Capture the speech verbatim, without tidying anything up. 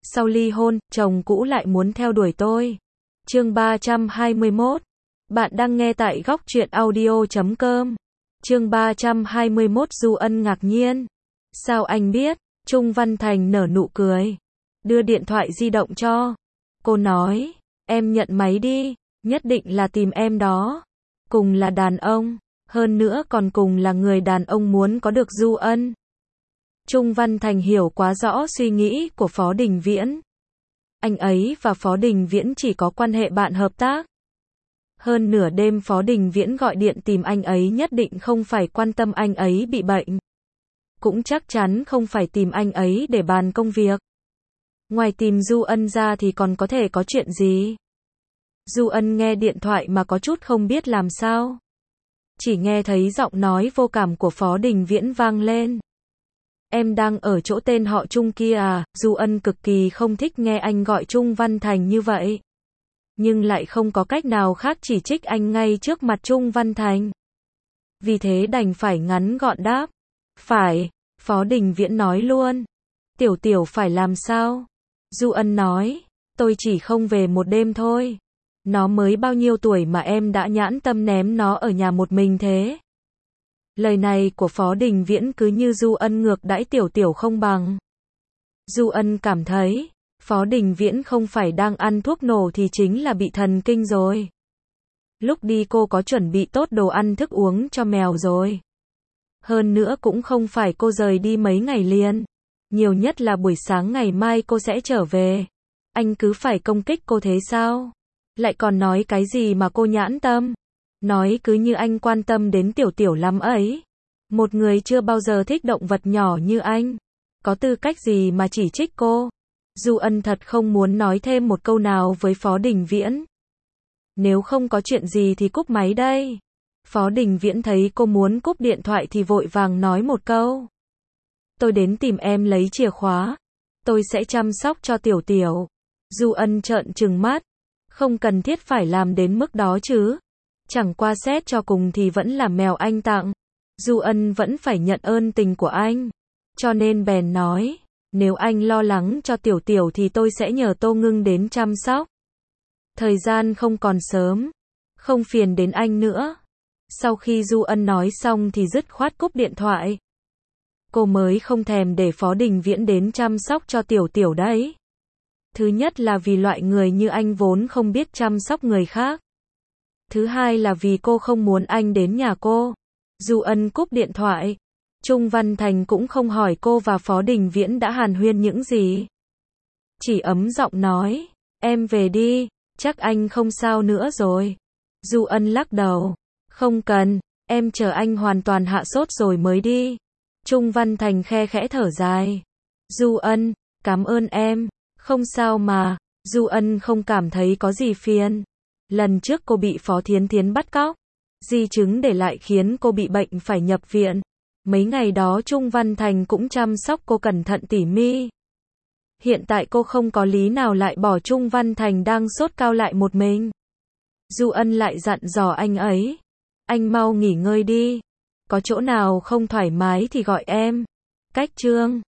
Sau ly hôn, chồng cũ lại muốn theo đuổi tôi. Chương ba trăm hai mươi mốt. Bạn đang nghe tại góc truyện audio chấm com. Chương ba trăm hai mươi mốt. Du Ân ngạc nhiên. Sao anh biết? Trung Văn Thành nở nụ cười. Đưa điện thoại di động cho. Cô nói, em nhận máy đi, nhất định là tìm em đó. Cùng là đàn ông, hơn nữa còn cùng là người đàn ông muốn có được Du Ân. Trung Văn Thành hiểu quá rõ suy nghĩ của Phó Đình Viễn. Anh ấy và Phó Đình Viễn chỉ có quan hệ bạn hợp tác. Hơn nửa đêm Phó Đình Viễn gọi điện tìm anh ấy nhất định không phải quan tâm anh ấy bị bệnh. Cũng chắc chắn không phải tìm anh ấy để bàn công việc. Ngoài tìm Du Ân ra thì còn có thể có chuyện gì? Du Ân nghe điện thoại mà có chút không biết làm sao. Chỉ nghe thấy giọng nói vô cảm của Phó Đình Viễn vang lên. Em đang ở chỗ tên họ Trung kia à? Du Ân cực kỳ không thích nghe anh gọi Trung Văn Thành như vậy. Nhưng lại không có cách nào khác chỉ trích anh ngay trước mặt Trung Văn Thành. Vì thế đành phải ngắn gọn đáp. Phải, Phó Đình Viễn nói luôn. Tiểu tiểu phải làm sao? Du Ân nói, tôi chỉ không về một đêm thôi. Nó mới bao nhiêu tuổi mà em đã nhãn tâm ném nó ở nhà một mình thế? Lời này của Phó Đình Viễn cứ như Du Ân ngược đãi tiểu tiểu không bằng. Du Ân cảm thấy, Phó Đình Viễn không phải đang ăn thuốc nổ thì chính là bị thần kinh rồi. Lúc đi cô có chuẩn bị tốt đồ ăn thức uống cho mèo rồi. Hơn nữa cũng không phải cô rời đi mấy ngày liền. Nhiều nhất là buổi sáng ngày mai cô sẽ trở về. Anh cứ phải công kích cô thế sao? Lại còn nói cái gì mà cô nhãn tâm? Nói cứ như anh quan tâm đến tiểu tiểu lắm ấy. Một người chưa bao giờ thích động vật nhỏ như anh. Có tư cách gì mà chỉ trích cô? Du Ân thật không muốn nói thêm một câu nào với Phó Đình Viễn. Nếu không có chuyện gì thì cúp máy đây. Phó Đình Viễn thấy cô muốn cúp điện thoại thì vội vàng nói một câu. Tôi đến tìm em lấy chìa khóa. Tôi sẽ chăm sóc cho tiểu tiểu. Du Ân trợn trừng mắt. Không cần thiết phải làm đến mức đó chứ. Chẳng qua xét cho cùng thì vẫn là mèo anh tặng. Du Ân vẫn phải nhận ơn tình của anh. Cho nên bèn nói, nếu anh lo lắng cho tiểu tiểu thì tôi sẽ nhờ Tô Ngưng đến chăm sóc. Thời gian không còn sớm. Không phiền đến anh nữa. Sau khi Du Ân nói xong thì dứt khoát cúp điện thoại. Cô mới không thèm để Phó Đình Viễn đến chăm sóc cho tiểu tiểu đấy. Thứ nhất là vì loại người như anh vốn không biết chăm sóc người khác. Thứ hai là vì cô không muốn anh đến nhà cô. Du Ân cúp điện thoại. Trung Văn Thành cũng không hỏi cô và Phó Đình Viễn đã hàn huyên những gì. Chỉ ấm giọng nói, em về đi, chắc anh không sao nữa rồi. Du Ân lắc đầu, không cần, em chờ anh hoàn toàn hạ sốt rồi mới đi. Trung Văn Thành khe khẽ thở dài. Du Ân, cảm ơn em, không sao mà. Du Ân không cảm thấy có gì phiền. Lần trước cô bị Phó Thiến Thiến bắt cóc, di chứng để lại khiến cô bị bệnh phải nhập viện. Mấy ngày đó Trung Văn Thành cũng chăm sóc cô cẩn thận tỉ mỉ. Hiện tại cô không có lý nào lại bỏ Trung Văn Thành đang sốt cao lại một mình. Du Ân lại dặn dò anh ấy. Anh mau nghỉ ngơi đi. Có chỗ nào không thoải mái thì gọi em. Cách chương